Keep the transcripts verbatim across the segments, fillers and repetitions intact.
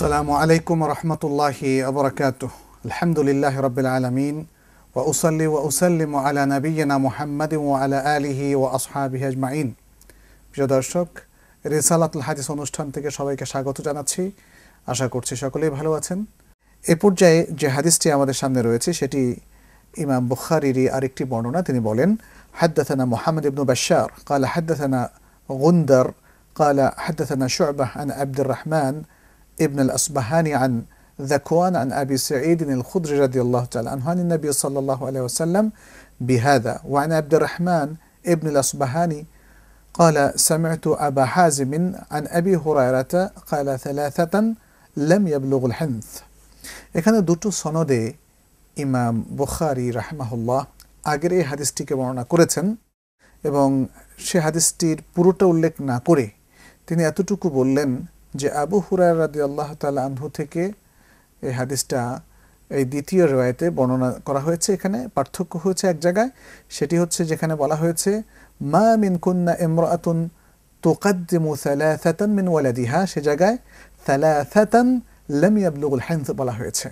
আসসালামু আলাইকুম ওয়া রাহমাতুল্লাহি ওয়া বারাকাতুহু। আলহামদুলিল্লাহি রাব্বিল আলামিন ওয়া উসাল্লি ওয়া উসাল্লিমু আলা নাবিয়্যিনা মুহাম্মাদিন ওয়া আলা আলিহি ওয়া আসহাবিহি আজমাইন। প্রিয় দর্শক, রিসালাতুল হাদিস অনুষ্ঠান থেকে সবাইকে স্বাগত জানাচ্ছি। আশা করছি সকলেই ভালো আছেন। এ পর্যায়ে যে হাদিসটি আমাদের সামনে রয়েছে সেটি ইমাম বুখারীর আরেকটি বর্ণনা। তিনি বলেন, হাদ্দাথানা মুহাম্মদ ইবনে বাশশার ক্বালা হাদ্দাথানা গুনদার ক্বালা হাদ্দাথানা শু'বাহ আন আব্দুর রহমান ابن الأصبهاني عن ذكوان عن أبي سعيد الخدري رضي الله تعالى عنه عن النبي صلى الله عليه وسلم بهذا. وعن عبد الرحمن ابن الأصبهاني قال سمعت أبا حازم عن أبي هريرة قال ثلاثة لم يبلغ الحنث. এখানে দুটো সনদে ইমাম বুখারী রাহিমাহুল্লাহ আগের এই হাদিসটিকে বর্ণনা করেছেন এবং সে হাদিসটির পুরোটা উল্লেখ না করে তিনি এতটুকু বললেন যে আবু হুরায়রা রাদিয়াল্লাহু তাআলা আনহু থেকে এই হাদিসটা এই দ্বিতীয় riwayate বর্ণনা করা হয়েছে। এখানে পার্থক্য হয়েছে এক জায়গায়, সেটি হচ্ছে যেখানে বলা হয়েছে মা মিন কুন্না ইমরাআতুন তুকদ্দিমু সালাসাতান মিন ওয়ালাদিহা, সে জায়গায় সালাসাতান লাম ইয়াবলুগুল হিনথ বলা হয়েছে।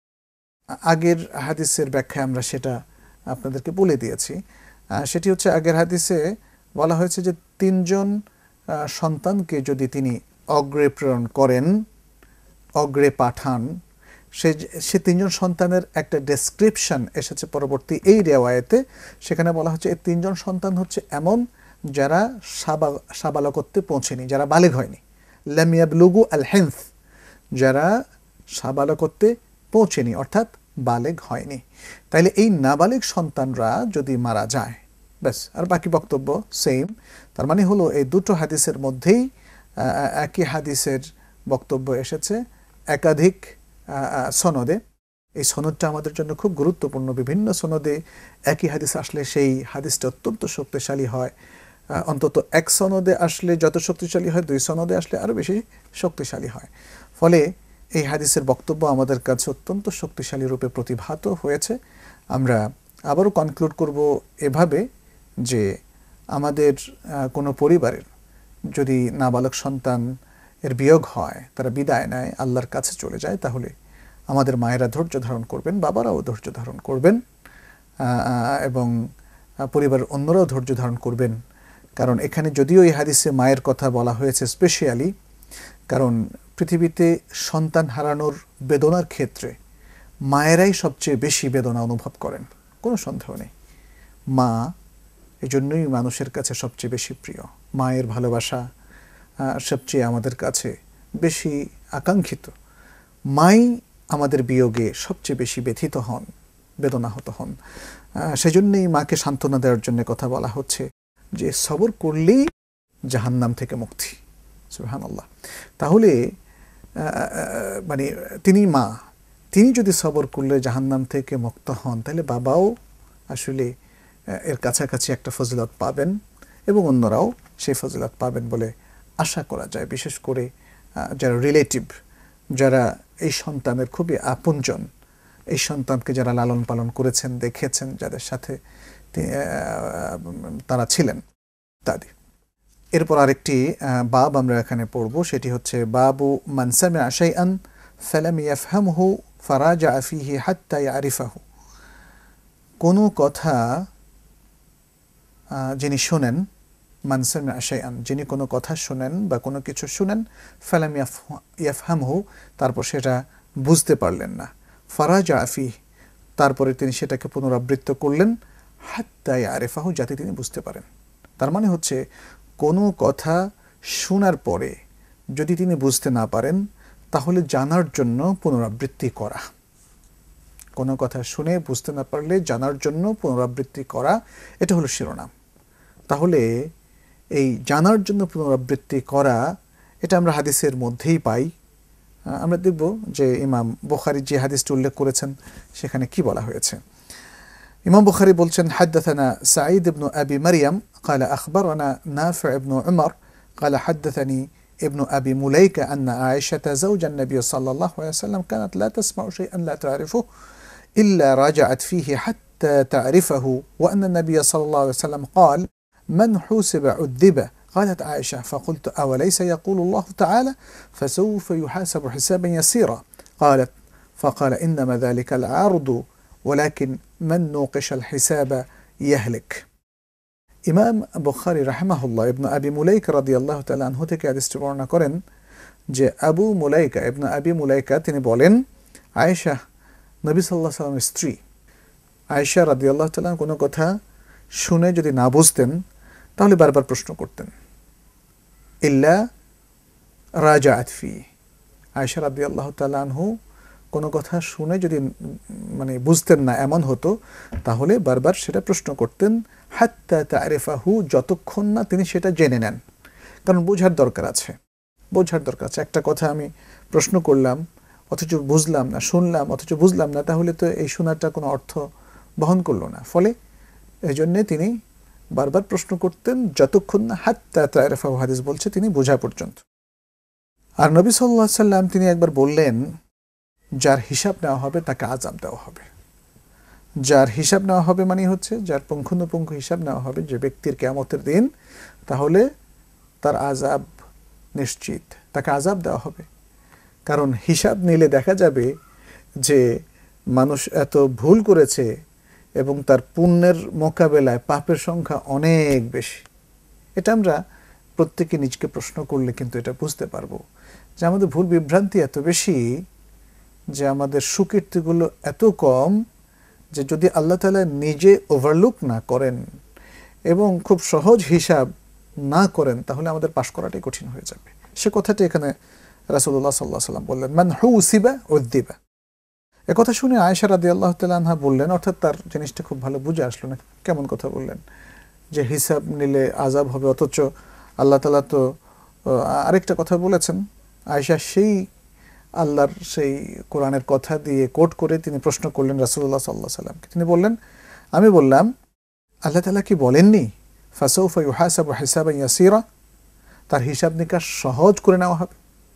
আগের হাদিসের ব্যাখ্যায় আমরা সেটা আপনাদেরকে বলে দিয়েছি। সেটি হচ্ছে আগের হাদিসে বলা হয়েছে যে তিনজন সন্তানকে যদি তিনি অগ্রে প্রেরণ করেন, অগ্রে পাঠান, সে সে তিনজন সন্তানের একটা ডেসক্রিপশন এসেছে পরবর্তী এই রিওয়ায়াতে। সেখানে বলা হচ্ছে এই তিনজন সন্তান হচ্ছে এমন যারা সাবালকত্বে পৌঁছেনি, যারা বালেগ হয়নি। লাম ইয়াবলুগু আল হিনথ, যারা সাবালকত্বে পৌঁছেনি অর্থাৎ বালেগ হয়নি। তাইলে এই নাবালেগ সন্তানরা যদি মারা যায়, ব্যাস, আর বাকি বক্তব্য সেম। তার মানে হলো এই দুটো হাদিসের মধ্যেই একই হাদিসের বক্তব্য এসেছে একাধিক সনদে। এই সনদটা আমাদের জন্য খুব গুরুত্বপূর্ণ। বিভিন্ন সনদে একই হাদিস আসলে সেই হাদিসটা অত্যন্ত শক্তিশালী হয়। অন্তত এক সনদে আসলে যত শক্তিশালী হয়, দুই সনদে আসলে আরও বেশি শক্তিশালী হয়। ফলে এই হাদিসের বক্তব্য আমাদের কাছে অত্যন্ত শক্তিশালী রূপে প্রতিভাত হয়েছে। আমরা আবারও কনক্লুড করব এভাবে যে আমাদের কোনো পরিবারের যদি নাবালক সন্তান এর বিয়োগ হয়, তারা বিদায় নেয়, আল্লাহর কাছে চলে যায়, তাহলে আমাদের মায়েরা ধৈর্য ধারণ করবেন, বাবারাও ধৈর্য ধারণ করবেন এবং পরিবারের অন্যরাও ধৈর্য ধারণ করবেন। কারণ এখানে যদিও এই হাদিসে মায়ের কথা বলা হয়েছে স্পেশালি, কারণ পৃথিবীতে সন্তান হারানোর বেদনার ক্ষেত্রে মায়েরাই সবচেয়ে বেশি বেদনা অনুভব করেন, কোনো সন্দেহ নেই। মা এজন্যই মানুষের কাছে সবচেয়ে বেশি প্রিয়। মায়ের ভালোবাসা সবচেয়ে আমাদের কাছে বেশি আকাঙ্ক্ষিত। মাই আমাদের বিয়োগে সবচেয়ে বেশি ব্যথিত হন, বেদনাহত হন। সেজন্যই মাকে সান্ত্বনা দেওয়ার জন্য কথা বলা হচ্ছে যে সবর করলেই জাহান্নাম থেকে মুক্তি। সুবহানাল্লাহ। তাহলে মানে তিনি মা, তিনি যদি সবর করলে জাহান্নাম থেকে মুক্ত হন, তাহলে বাবাও আসলে এর কাছাকাছি একটা ফজিলত পাবেন এবং অন্যরাও সেই ফজিলত পাবেন বলে আশা করা যায়। বিশেষ করে যারা রিলেটিভ, যারা এই সন্তানের খুবই আপনজন, এই সন্তানকে যারা লালন পালন করেছেন, দেখেছেন, যাদের সাথে তারা ছিলেন তাদের। এরপর আরেকটি বাব আমরা এখানে পড়ব, সেটি হচ্ছে বাবু মান সামিআ শাইআন ফালাম ইয়াফহামহু ফারাজা ফীহি হাত্তা ইয়ারিফাহু। কোনো কথা যিনি শোনেন, মান সামিআ শাইআন, যিনি কোনো কথা শোনেন বা কোনো কিছু শুনেন, ফালাম ইয়াফহামহু, তারপর সেটা বুঝতে পারলেন না, ফারাজা ফীহি, তারপরে তিনি সেটাকে পুনরাবৃত্ত করলেন, হাত্তা ইয়ারিফাহু, যাতে তিনি বুঝতে পারেন। তার মানে হচ্ছে কোনো কথা শোনার পরে যদি তিনি বুঝতে না পারেন, তাহলে জানার জন্য পুনরাবৃত্তি করা। কোনো কথা শুনে বুঝতে না পারলে জানার জন্য পুনরাবৃত্তি করা, এটা হলো শিরোনাম। তাহলে এই জানার জন্য পুনরাবৃত্তি করা, এটা আমরা হাদিসের মধ্যেই পাই। আমরা দেখব যে ইমাম বুখারী যে হাদিসটি উল্লেখ করেছেন সেখানে কি বলা হয়েছে। ইমাম বুখারী বলছেন, হাদ্দাথানা সাঈদ ইবনে আবি মারইয়াম قال أخبرنا نافع بن عمر قال حدثني ابن أبي مليكة أن عائشة زوج النبي صلى الله عليه وسلم كانت لا تسمع شيئا لا تعرفه إلا راجعت فيه حتى تعرفه، وأن النبي صلى الله عليه وسلم قال من حوسب عذب قالت عائشة فقلت أوليس يقول الله تعالى فسوف يحاسب حسابا يسيرا قالت فقال إنما ذلك العرض ولكن من نوقش الحساب يهلك ইমাম বুখারী রাহিমাহুল্লাহ ইবনে আবি মুলাইকা রাদিয়াল্লাহু তাআলা আনহু থেকে হাদিসটি বর্ণনা করেন যে আবু মুলাইকা ইবনে আবি মুলাইকা তিনি বলেন আয়েশা নবী সাল্লাল্লাহু আলাইহি ওয়াসাল্লামের স্ত্রী আয়েশা রাদিয়াল্লাহু তাআলা কোনো কথা শুনে যদি না বুঝতেন তাহলে বারবার প্রশ্ন করতেন ইল্লা রাজাআত ফি আয়েশা রাদিয়াল্লাহু তাআলা আনহু কোনো কথা শুনে যদি মানে বুঝতেন না এমন হতো তাহলে বারবার সেটা প্রশ্ন করতেন হাত্তা তারিফাহু যতক্ষণ না তিনি সেটা জেনে নেন কারণ বোঝার দরকার আছে বোঝার দরকার আছে একটা কথা আমি প্রশ্ন করলাম অথচ বুঝলাম না শুনলাম অথচ বুঝলাম না তাহলে তো এই শোনাটা কোনো অর্থ বহন করলো না ফলে এই জন্যে তিনি বারবার প্রশ্ন করতেন যতক্ষণ না হাত্তা তারিফাহু হাদিস বলছে তিনি বোঝা পর্যন্ত আর নবী সাল্লাল্লাহু আলাইহি ওয়াসাল্লাম তিনি একবার বললেন যার হিসাব নেওয়া হবে তাকে আযাব দেওয়া হবে যার হিসাব নেওয়া হবে মানে হচ্ছে যার পুঙ্খানুপুঙ্খ হিসাব নেওয়া হবে যে ব্যক্তির কিয়ামতের দিন তাহলে তার আযাব নিশ্চিত তাকে আযাব দেওয়া হবে কারণ হিসাব নিলে দেখা যাবে যে মানুষ এত ভুল করেছে এবং তার পুণ্যের মোকাবেলায় পাপের সংখ্যা অনেক বেশি এটা আমরা প্রত্যেকে নিজকে প্রশ্ন করলে কিন্তু এটা বুঝতে পারবো যে আমাদের ভুল বিভ্রান্তি এত বেশি যে আমাদের সুকীর্তিগুলো এত কম যে যদি আল্লাহ তাআলা নিজে ওভারলুক না করেন এবং খুব সহজ হিসাব না করেন তাহলে আমাদের পাশ করাটাই কঠিন হয়ে যাবে সে কথাটি এখানে রাসূলুল্লাহ সাল্লাল্লাহু আলাইহি ওয়াসাল্লাম বললেন মান হুসিবা উযদিবা এ কথা শুনে আয়েশা রাদিয়াল্লাহু তাআলা আনহা বললেন অর্থাৎ তার জিনিসটা খুব ভালো বুঝে আসলো না কেমন কথা বললেন যে হিসাব নিলে আযাব হবে অথচ আল্লাহ তাআলা তো আরেকটা কথা বলেছেন আয়েশা সেই আল্লাহর সেই কোরআনের কথা দিয়ে কোট করে তিনি প্রশ্ন করলেন রাসূলুল্লাহ সাল্লাল্লাহু আলাইহি ওয়াসাল্লামকে তিনি বললেন আমি বললাম আল্লাহ তাআলা কি বলেননি ফাসাউফা ইউহাসাবু হিসাবান ইয়াসীরা তার হিসাব নিকাশ সহজ করে নেওয়া হবে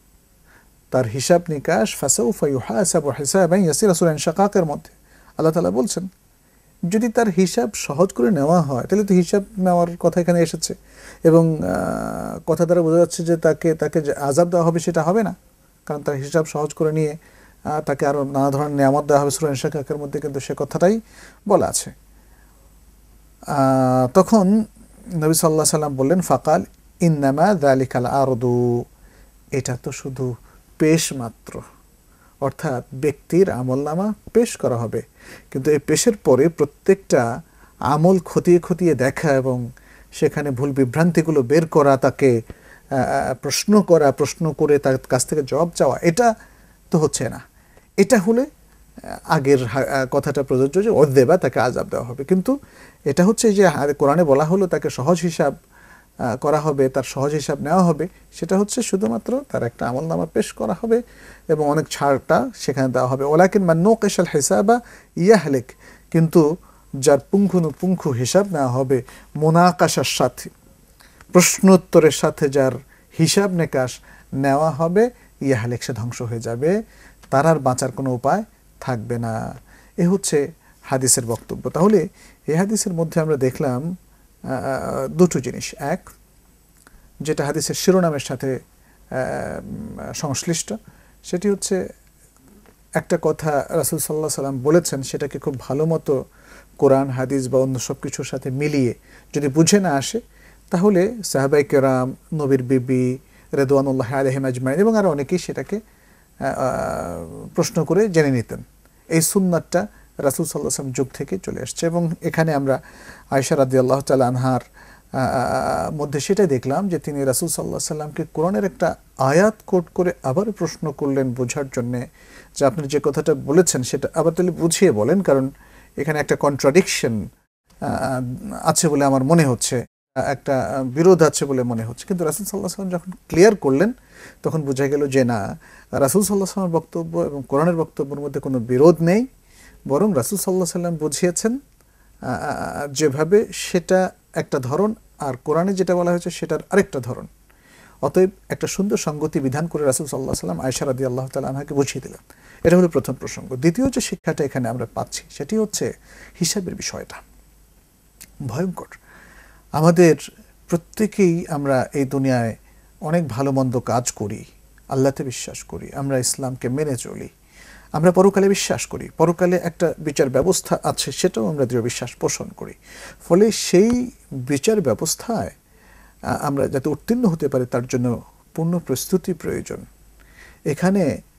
তার হিসাব নিকাশ ফাসাউফা ইউহাসাবু হিসাবান ইয়াসীরা সূরা ইনশিকাকের মধ্যে আল্লাহ তাআলা বলছেন যদি তার হিসাব সহজ করে নেওয়া হয় তাহলে তো হিসাব নেওয়ার কথা এখানে এসেছে এবং কথা দ্বারা বোঝা যাচ্ছে যে তাকে তাকে যে আযাব দেওয়া হবে সেটা হবে না কারণ তার হিসাব সহজ করে নিয়ে তাকে আরো নানা ধরনের নিয়ামত দেওয়া হবে সূরা ইনশিকাকের মধ্যে কিন্তু সে কথাটাই বলা আছে তখন নবী সাল্লাল্লাহু আলাইহি ওয়াসাল্লাম বললেন ফাকাল ইন্নামা যালিকাল আরদু এটা তো শুধু পেশ মাত্র অর্থাৎ ব্যক্তির আমলনামা পেশ করা হবে কিন্তু এই পেশের পরে প্রত্যেকটা আমল খতিয়ে খতিয়ে দেখা এবং সেখানে ভুল বিভ্রান্তিগুলো বের করা তাকে প্রশ্ন করা প্রশ্ন করে তার কাছ থেকে জবাব চাওয়া এটা তো হচ্ছে না এটা হলে আগের কথাটা প্রযোজ্য যে উযদিবা তাকে আযাব দেওয়া হবে কিন্তু এটা হচ্ছে যে কোরআনে বলা হলো তাকে সহজ হিসাব করা হবে তার সহজ হিসাব নেওয়া হবে সেটা হচ্ছে শুধুমাত্র তার একটা আমলনামা পেশ করা হবে এবং অনেক ছাড়টা সেখানে দেওয়া হবে ওয়ালাকিন মান নুকিশাল হিসাবা ইয়াহলিক কিন্তু যার পুঙ্খানুপুঙ্খ হিসাব নেওয়া হবে মুনাকাশার সাথে প্রশ্নোত্তরের সাথে যার হিসাব নিকাশ নেওয়া হবে ইয়াহলিক সে ধ্বংস হয়ে যাবে তার আর বাঁচার কোনো উপায় থাকবে না এ হচ্ছে হাদিসের বক্তব্য তাহলে এই হাদিসের মধ্যে আমরা দেখলাম দুটো জিনিস এক যেটা হাদিসের শিরোনামের সাথে সংশ্লিষ্ট সেটি হচ্ছে একটা কথা রাসূল সাল্লাল্লাহু আলাইহি ওয়াসাল্লাম বলেছেন সেটাকে খুব ভালো মতো কোরআন হাদিস বা অন্য সব কিছুর সাথে মিলিয়ে যদি বুঝে না আসে তাহলে সাহাবায়ে কেরাম নবীর বিবি রিদওয়ানুল্লাহি আলাইহিম আজমাইন এবং আরো অনেকেই সেটাকে প্রশ্ন করে জেনে নিতেন এই সুন্নাতটা রাসূল সাল্লাল্লাহু আলাইহি ওয়াসাল্লাম যুগ থেকে চলে আসছে এবং এখানে আমরা আয়েশা রাদিয়াল্লাহু তাআলা আনহার মধ্যে সেটাই দেখলাম যে তিনি রাসূল সাল্লাল্লাহু আলাইহি ওয়াসাল্লামকে কোরআনের একটা আয়াত কোট করে আবার প্রশ্ন করলেন বোঝার জন্য যে আপনি যে কথাটা বলেছেন সেটা আবার তাহলে বুঝিয়ে বলেন কারণ এখানে একটা কন্ট্রাডিকশন আছে বলে আমার মনে হচ্ছে একটা বিরোধ আছে বলে মনে হচ্ছে কিন্তু রাসূল সাল্লাল্লাহু আলাইহি ওয়াসাল্লাম যখন ক্লিয়ার করলেন তখন বোঝা গেল যে না রাসূল সাল্লাল্লাহু আলাইহি ওয়াসাল্লামের বক্তব্য এবং কোরআনের বক্তব্যের মধ্যে কোনো বিরোধ নেই বরং রাসূল সাল্লাল্লাহু আলাইহি ওয়াসাল্লাম বুঝিয়েছেন যেভাবে সেটা একটা ধরন আর কোরআনে যেটা বলা হয়েছে সেটার আরেকটা ধরন অতএব একটা সুন্দর সঙ্গতি বিধান করে রাসূল সাল্লাল্লাহু আলাইহি ওয়াসাল্লাম আয়েশা রাদিয়াল্লাহু তাআলা আনহাকে বুঝিয়ে দিলেন এটা হলো প্রথম প্রসঙ্গ দ্বিতীয় যে শিক্ষাটা এখানে আমরা পাচ্ছি সেটি হচ্ছে হিসাবের বিষয়টা ভয়ঙ্কর আমাদের প্রত্যেকেই আমরা এই দুনিয়ায় অনেক ভালো মন্দ কাজ করি, আল্লাহতে বিশ্বাস করি, আমরা ইসলামকে মেনে চলি, আমরা পরকালে বিশ্বাস করি, পরকালে একটা বিচার ব্যবস্থা আছে সেটাও আমরা দৃঢ় বিশ্বাস পোষণ করি। ফলে সেই বিচার ব্যবস্থায় আমরা যাতে উত্তীর্ণ হতে পারি তার জন্য পূর্ণ প্রস্তুতি প্রয়োজন। এখানে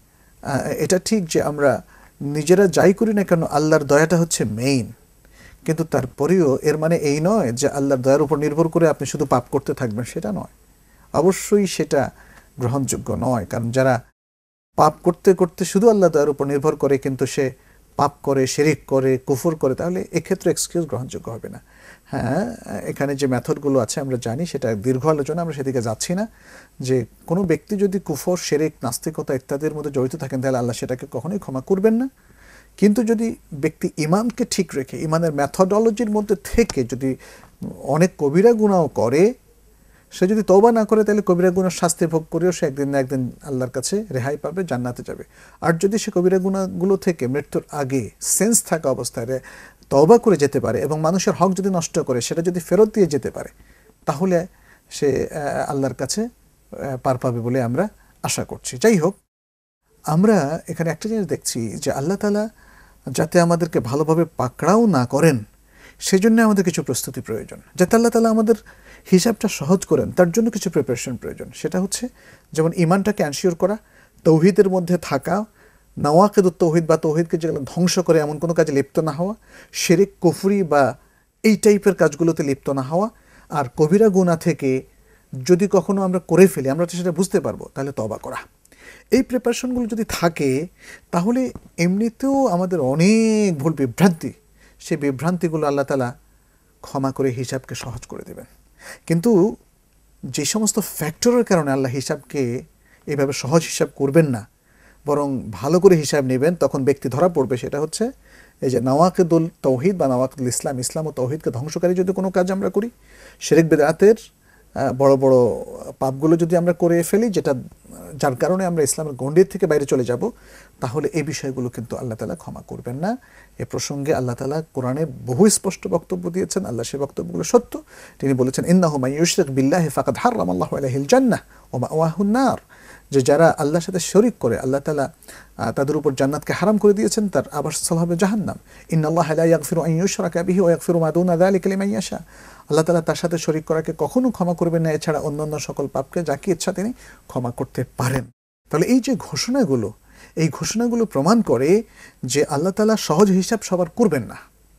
এটা ঠিক যে আমরা নিজেরা যাই করি না কেন আল্লাহর দয়াটা হচ্ছে মেইন, কিন্তু তারপরেও এর মানে এই নয় যে আল্লাহর দয়ার উপর নির্ভর করে আপনি শুধু পাপ করতে থাকবেন, সেটা নয়। অবশ্যই সেটা গ্রহণযোগ্য নয়, কারণ যারা পাপ করতে করতে শুধু আল্লাহ দয়ার উপর নির্ভর করে কিন্তু সে পাপ করে, শিরিক করে, কুফর করে, তাহলে এক্ষেত্রে এক্সকিউজ গ্রহণযোগ্য হবে না। হ্যাঁ, এখানে যে মেথডগুলো আছে আমরা জানি, সেটা দীর্ঘ আলোচনা, আমরা সেদিকে যাচ্ছি না। যে কোনো ব্যক্তি যদি কুফর, শিরিক, নাস্তিকতা ইত্যাদির মধ্যে জড়িত থাকেন তাহলে আল্লাহ সেটাকে কখনোই ক্ষমা করবেন না। কিন্তু যদি ব্যক্তি ইমানকে ঠিক রেখে, ইমানের মেথডোলজির মধ্যে থেকে যদি অনেক কবিরা গুনাহ করে, সে যদি তওবা না করে তাহলে কবিরা গুনার শাস্তি ভোগ করেও সে একদিন না একদিন আল্লাহর কাছে রেহাই পাবে, জান্নাতে যাবে। আর যদি সে কবিরা গুনাহগুলো থেকে মৃত্যুর আগে সেন্স থাকা অবস্থায় তওবা করে যেতে পারে এবং মানুষের হক যদি নষ্ট করে সেটা যদি ফেরত দিয়ে যেতে পারে, তাহলে সে আল্লাহর কাছে পার পাবে বলে আমরা আশা করছি। যাই হোক, আমরা এখানে একটা জিনিস দেখছি যে আল্লাহ তাআলা যাতে আমাদেরকে ভালোভাবে পাকড়াও না করেন সেজন্য আমাদের কিছু প্রস্তুতি প্রয়োজন। যাতে আল্লাহ তাআলা আমাদের হিসাবটা সহজ করেন তার জন্য কিছু প্রিপারেশন প্রয়োজন। সেটা হচ্ছে যেমন ইমানটাকে এনশিওর করা, তৌহিদের মধ্যে থাকা, নওয়াকিদুত তৌহিদ বা তৌহিদকে যেগুলো ধ্বংস করে এমন কোনো কাজে লিপ্ত না হওয়া, শিরক, কুফরি বা এই টাইপের কাজগুলোতে লিপ্ত না হওয়া, আর কবিরা গুনাহ থেকে যদি কখনো আমরা করে ফেলি, আমরা তো সেটা বুঝতে পারবো, তাহলে তওবা করা। এই প্রিপারেশনগুলো যদি থাকে তাহলে এমনিতেও আমাদের অনেক ভুল বিভ্রান্তি, সেই বিভ্রান্তিগুলো আল্লাহ তাআলা ক্ষমা করে হিসাবকে সহজ করে দেবেন। কিন্তু যে সমস্ত ফ্যাক্টরের কারণে আল্লাহ হিসাবকে এইভাবে সহজ হিসাব করবেন না, বরং ভালো করে হিসাব নেবেন, তখন ব্যক্তি ধরা পড়বে। সেটা হচ্ছে এই যে নওয়াকিদুল তৌহিদ বা নওয়াকিদুল ইসলাম, ইসলাম ও তৌহিদকে ধ্বংসকারী যদি কোনো কাজ আমরা করি, শিরক বিদআতের বড় বড় পাপগুলো যদি আমরা করে ফেলি, যেটা যার কারণে আমরা ইসলামের গণ্ডির থেকে বাইরে চলে যাব, তাহলে এই বিষয়গুলো কিন্তু আল্লাহ তাআলা ক্ষমা করবেন না। এ প্রসঙ্গে আল্লাহ তাআলা কোরআনে বহু স্পষ্ট বক্তব্য দিয়েছেন। আল্লাহ সেই বক্তব্যগুলো সত্য। তিনি বলেছেন, ইন্নাহু মান ইউশরিক বিল্লাহি ফাকাদ হারামাল্লাহু আলাইহিল জান্নাহ ওয়া মাওয়াহুন নার, যে যারা আল্লাহর সাথে শরীক করে আল্লাহ তাআলা তাদের উপর জান্নাতকে হারাম করে দিয়েছেন, তার আবাসস্থল হবে জাহান্নাম। ইন্নাল্লাহা লা ইয়াগফিরু আন ইউশরাকা বিহি ওয়া ইয়াগফিরু মা দুনা যালিকা লিমান ইয়াশা। আল্লাহ তাআলা তার সাথে শরীক করাকে কখনো ক্ষমা করবেন না, এছাড়া অন্যান্য সকল পাপকে যাকে ইচ্ছা তিনি ক্ষমা করতে পারেন। তাহলে এই যে ঘোষণাগুলো, এই ঘোষণাগুলো প্রমাণ করে যে আল্লাহ তাআলা সহজ হিসাব সবার করবেন না।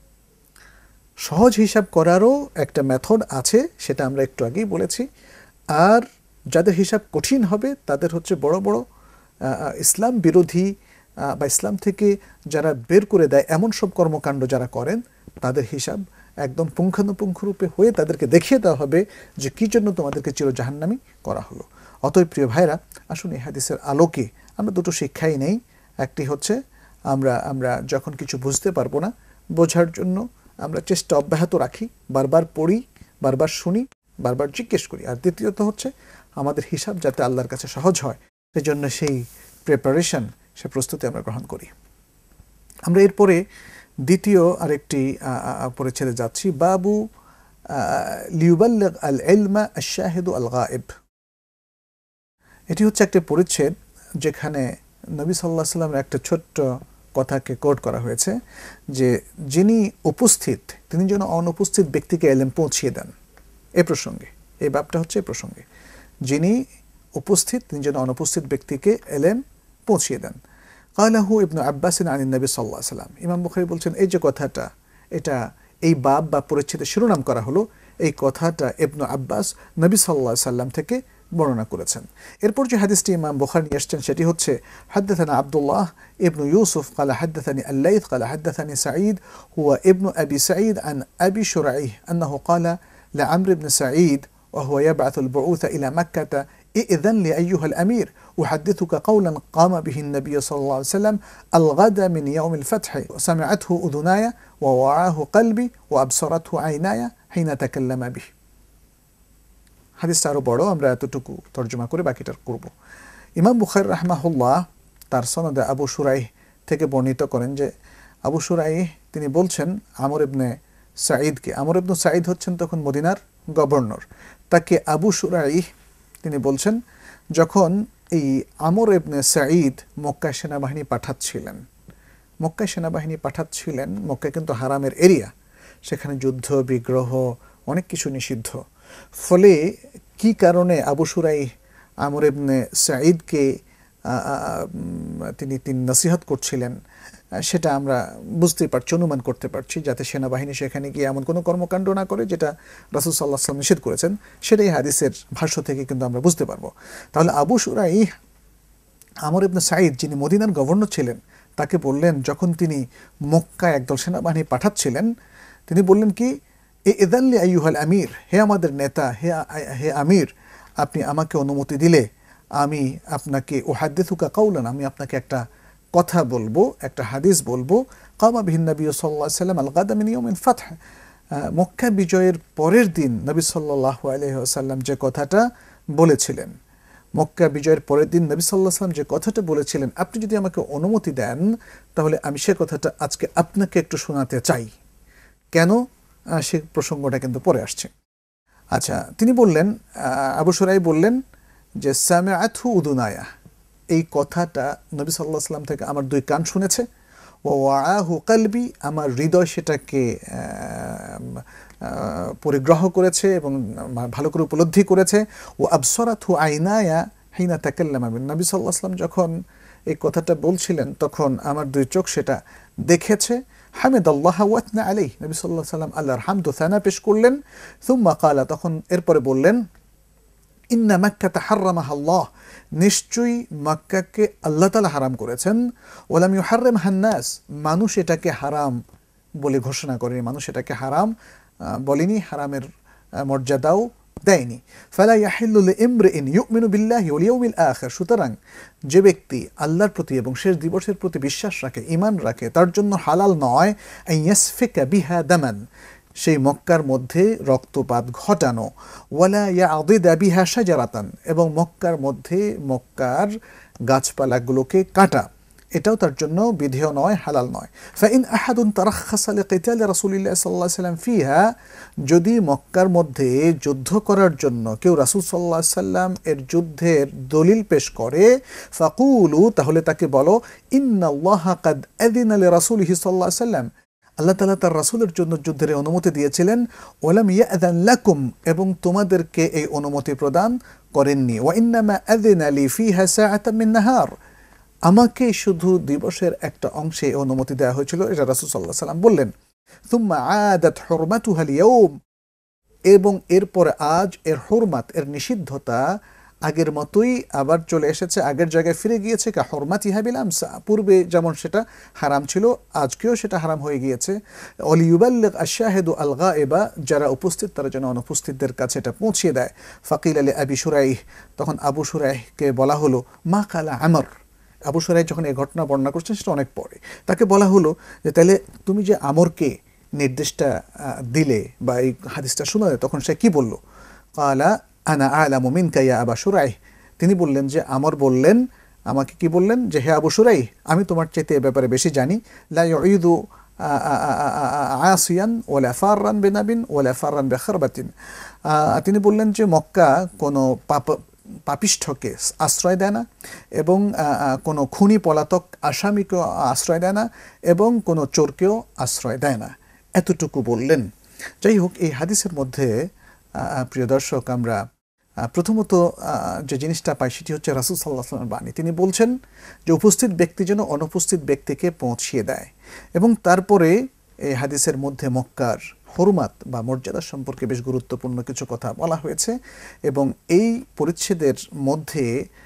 সহজ হিসাব করারও একটা মেথড আছে, সেটা আমরা একটু আগেই বলেছি। আর যাদের হিসাব কঠিন হবে তাদের হচ্ছে বড় বড় ইসলাম বিরোধী বা ইসলাম থেকে যারা বের করে দেয় এমন সব কর্মকাণ্ড যারা করেন, তাদের হিসাব একদম পুঙ্খানুপুঙ্খরূপে হয়ে তাদেরকে দেখিয়ে দেওয়া হবে যে কী জন্য তোমাদেরকে চির জাহান্নামী করা হলো। অতএব প্রিয় ভাইরা, আসুন এই হাদিসের আলোকে আমরা দুটো শিক্ষাই নেই। একটি হচ্ছে আমরা আমরা যখন কিছু বুঝতে পারবো না, বোঝার জন্য আমরা চেষ্টা অব্যাহত রাখি, বারবার পড়ি, বারবার শুনি, বারবার জিজ্ঞেস করি। আর দ্বিতীয়ত হচ্ছে আমাদের হিসাব যাতে আল্লাহর কাছে সহজ হয়, সেজন্য সেই প্রিপারেশন, সে প্রস্তুতি আমরা গ্রহণ করি। আমরা এরপরে দ্বিতীয় আরেকটি পরিচ্ছেদে যাচ্ছি, বাবু লিউবাল্লিগ আল ইলমা আশ-শাহিদু আল গায়েব। এটি হচ্ছে একটি পরিচ্ছেদ যেখানে নবী সাল্লাল্লাহু আলাইহি ওয়াসাল্লামের একটা ছোট্ট কথাকে কোট করা হয়েছে যে যিনি উপস্থিত তিনি যেন অনুপস্থিত ব্যক্তিকে ইলম পৌঁছিয়ে দেন। এ প্রসঙ্গে এই বাবটা হচ্ছে এ প্রসঙ্গে যিনি উপস্থিত তিনি যেন অনুপস্থিত ব্যক্তিকে ইলম পৌঁছিয়ে দেন। কালাহু ইবনু আব্বাস আন নবী সাল্লাল্লাহু আলাইহি ওয়াসাল্লাম। ইমাম বুখারী বলছেন এই যে কথাটা, এটা এই বাব বা পরিচ্ছেদের শিরোনাম করা হলো, এই কথাটা ইবনু আব্বাস নবী সাল্লাল্লাহু আলাইহি ওয়াসাল্লাম থেকে বর্ণনা করেছেন। এরপর যে হাদিসটি ইমাম বুখারী নিয়ে আসছেন সেটি হচ্ছে, হাদাথানা আব্দুল্লাহ ইবনু ইউসুফ قال حدثني الليث قال حدثني سعيد هو ابن أبي سعيد عن أبي شريح أنه قال لعمرو بن سعيد وهو يبعث البعوث إلى مكة إذن لي أيها الأمير أحدثك قولا قام به النبي صلى الله عليه وسلم الغد من يوم الفتح سمعته أذناي ووعاه قلبي وأبصرته عيناي حين تكلم به। হাদিসটা আরও বড়, আমরা এতটুকু তর্জমা করে বাকিটার করব। ইমাম বুখারী রাহমাহুল্লাহ তার সনদে আবু শুরাইহ থেকে বর্ণিত করেন যে আবু শুরাইহ তিনি বলছেন আমর ইবনে সাঈদকে, আমর ইবনে সাঈদ হচ্ছেন তখন মদিনার গভর্নর, তাকে আবু শুরাইহ তিনি বলছেন, যখন এই আমর ইবনে সাঈদ মক্কা সেনাবাহিনী পাঠাচ্ছিলেন, মক্কায় সেনাবাহিনী পাঠাচ্ছিলেন, মক্কা কিন্তু হারামের এরিয়া, সেখানে যুদ্ধ বিগ্রহ অনেক কিছু নিষিদ্ধ। ফলে কি কারণে আবু শুরাইহ আমর ইবনে সাঈদকে তিনি তিনি নসিহত করছিলেন সেটা আমরা বুঝতে পারছি, অনুমান করতে পারছি, যাতে সেনাবাহিনী সেখানে গিয়ে এমন কোনো কর্মকাণ্ড না করে যেটা রাসূল সাল্লাল্লাহু আলাইহি ওয়াসাল্লাম নিষেধ করেছেন, সেটাই হাদিসের ভাষ্য থেকে কিন্তু আমরা বুঝতে পারবো। তাহলে আবু শুরাইহ আমর ইবনে সাঈদ, যিনি মদিনার গভর্নর ছিলেন, তাকে বললেন, যখন তিনি মক্কায় একদল সেনাবাহিনী পাঠাচ্ছিলেন, তিনি বললেন কি, এ ইযাল্লি আইয়ুহাল আমির, হে আমাদের নেতা, হে হে আমির, আপনি আমাকে অনুমতি দিলে আমি আপনাকে উহাদ্দিসুকা কাওলান, আমি আপনাকে একটা কথা বলবো, একটা হাদিস বলবো। কামা বিহিন নবী সাল্লাল্লাহু আলাইহি ওয়াসাল্লাম আল গাদা মিন ইয়াউমিল ফাতহ, মক্কা বিজয়ের পরের দিন নবী সাল্লাল্লাহু আলাইহি ওয়াসাল্লাম যে কথাটা বলেছিলেন, মক্কা বিজয়ের পরের দিন নবী সাল্লাল্লাহু আলাইহি ওয়াসাল্লাম যে কথাটা বলেছিলেন, আপনি যদি আমাকে অনুমতি দেন তাহলে আমি সে কথাটা আজকে আপনাকে একটু শোনাতে চাই। কেন, সে প্রসঙ্গটা কিন্তু পরে আসছে। আচ্ছা, তিনি বললেন, আবু শুরাইহ বললেন যে সামিআতহু উযুনায়া, এই কথাটা নবী সাল্লাল্লাহু আলাইহি ওয়াসাল্লাম থেকে আমার দুই কান শুনেছে, ওয়া ওয়াআহু কলবি, আমার হৃদয় সেটাকে পরিগ্রহ করেছে এবং ভালো করে উপলব্ধি করেছে, ও আবসারাতহু আইনায়া হিনা তাকাল্লামা বিন, নবী সাল্লাল্লাহু আলাইহি ওয়াসাল্লাম যখন এই কথাটা বলছিলেন তখন আমার দুই চোখ সেটা দেখেছে। হামিদাল্লাহ ওয়া আথনা আলাইহি, নবী সাল্লাল্লাহু আলাইহি ওয়াসাল্লাম আল্লাহর হামদ ও সানা পেশ করলেন। সুম্মা ক্বালা, তখন এরপরে বললেন, ইন্না মাক্কাতা হাররামাহা আল্লাহ, নিশ্চয়ই মক্কাকে আল্লাহ তাআলা হারাম করেছেন। ওয়ালাম ইউহাররিমহান নাস, মানুষ এটাকে হারাম বলে ঘোষণা করেনি, মানুষ এটাকে হারাম বলেনি, হারামের মর্যাদাও দেয়নি। ফালা ইয়াহিল্লু লিইমরিইন ইউমিনু বিল্লাহি ওয়াল ইয়াউমিল আখির, সুতরাং যে ব্যক্তি আল্লাহর প্রতি এবং শেষ দিবসের প্রতি বিশ্বাস রাখে, ঈমান রাখে, তার জন্য হালাল নয় আন ইয়াসফিকা বিহা দামান, সেই মক্কার মধ্যে রক্তপাত ঘটানো, ওয়ালা ইয়াদিদা বিহা শাজারাতান, এবং মক্কার মধ্যে মক্কার গাছপালাগুলোকে কাটা, এটাও তার জন্য বিধেয় নয়, হালাল নয়। ফাইন আহাদুন তারাখাসা লিকিতালি রাসূলিল্লাহ সাল্লাল্লাহু আলাইহি ওয়াসাল্লাম ফিহা, যদি মক্কার মধ্যে যুদ্ধ করার জন্য কেউ রাসূল সাল্লাল্লাহু আলাইহি ওয়াসাল্লাম এর যুদ্ধের দলিল পেশ করে, ফাকুলু, তাহলে তাকে বলো, ইন্নাল্লাহা কাদ আযিনা লিরাসূলিহি সাল্লাল্লাহু আলাইহি ওয়াসাল্লাম, আল্লাহ তাআলা তার রাসূলের জন্য যুদ্ধের অনুমতি দিয়েছিলেন। ওয়ালাম ইয়াযান লাকুম, এবং তোমাদেরকে এই অনুমতি প্রদান করেননি। ওয়া ইন্নামা আযিনা লি ফিহা সাআতাম মিন নাহার, আমাকে শুধু দিবসের একটা অংশে অনুমতি দেওয়া হয়েছিল, এটা রাসূল সাল্লাল্লাহু আলাইহি ওয়াসাল্লাম বললেন। সুম্মা আদাত হুরমাতুহা আল-ইয়াউম, এবং এরপর আজ এর হুরমাত, এর নিষিদ্ধতা আগের মতোই আবার চলে এসেছে, আগের জায়গায় ফিরে গিয়েছে। কা হুরমাতিহা বিল আমসা, পূর্বে যেমন সেটা হারাম ছিল আজকেও সেটা হারাম হয়ে গিয়েছে। ওয়ালিয়ুবাল্লিগ আশ-শাহিদু আল-গায়বা, যারা উপস্থিত তারা যেন অনুপস্থিতদের কাছে এটা পৌঁছে দেয়। ফাকিল আলি আবি শুরাইহ, তখন আবু শুরাইহকে বলা হলো, মা কালা আমর, আবু শুরাইহ যখন এই ঘটনা বর্ণনা করছেন সেটা অনেক পরে, তাকে বলা হলো যে তাহলে তুমি যে আমরকে নির্দেশটা দিলে বা এই হাদিসটা শোনালে, তখন সে কি বলল? ক্বালা আনা আ'লামু মিনকা ইয়া আবা শুরাইহ, তিনি বললেন যে আমর বললেন আমাকে, কি বললেন, যে হে আবু শুরাইহ, আমি তোমার চাইতে এ ব্যাপারে বেশি জানি। লা ইউঈদু আসিয়ান ওয়ালা ফাররান বিনাবিন ওয়ালা ফাররান বিখারবাতিন, তিনি বললেন যে মক্কা কোনো পাপ পাপিষ্ঠকে আশ্রয় দেয় না, এবং কোনো খুনি পলাতক আসামিকেও আশ্রয় দেয় না, এবং কোনো চোরকেও আশ্রয় দেয় না, এতটুকু বললেন। যাই হোক, এই হাদিসের মধ্যে প্রিয় দর্শক আমরা প্রথমত যে জিনিসটা পাই সেটি হচ্ছে রাসূল সাল্লাল্লাহু আলাইহি ওয়াসাল্লামের বাণী। তিনি বলছেন যে উপস্থিত ব্যক্তি যেন অনুপস্থিত ব্যক্তিকে পৌঁছিয়ে দেয়, এবং তারপরে এই হাদিসের মধ্যে মক্কার হুরমাত বা মর্যাদা সম্পর্কে বেশ গুরুত্বপূর্ণ কিছু কথা বলা হয়েছে। এবং এই পরিচ্ছেদের মধ্যে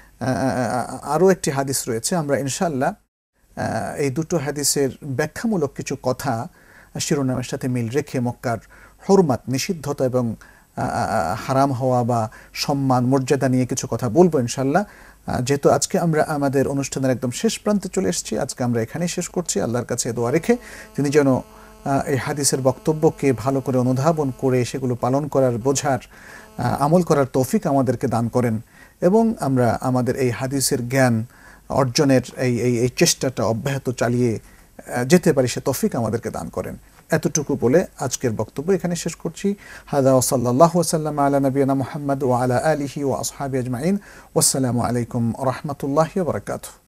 আরও একটি হাদিস রয়েছে, আমরা ইনশাআল্লাহ এই দুটো হাদিসের ব্যাখ্যামূলক কিছু কথা শিরোনামের সাথে মিল রেখে মক্কার হুরমাত, নিষিদ্ধতা এবং হারাম হওয়া বা সম্মান মর্যাদা নিয়ে কিছু কথা বলবো ইনশাআল্লাহ। যেহেতু আজকে আমরা আমাদের অনুষ্ঠানের একদম শেষ প্রান্তে চলে এসেছি, আজকে আমরা এখানেই শেষ করছি। আল্লাহর কাছে দোয়া রেখে তিনি যেন এই হাদিসের বক্তব্যকে ভালো করে অনুধাবন করে সেগুলো পালন করার, বোঝার, আমল করার তৌফিক আমাদেরকে দান করেন, এবং আমরা আমাদের এই হাদিসের জ্ঞান অর্জনের এই এই চেষ্টাটা অব্যাহত চালিয়ে যেতে পারি, সে তৌফিক আমাদেরকে দান করেন। এতটুকু বলে আজকের বক্তব্য এখানে শেষ করছি। হাদা ওয়া সাল্লাল্লাহু ওয়া সাল্লামা আলা নবিয়িনা মুহাম্মদ ওয়া আলা আলিহি ওয়া আসহাবিহি আজমাইন। ওয়াসসালামু আলাইকুম ওয়া রাহমাতুল্লাহি ওয়া বারাকাতুহু।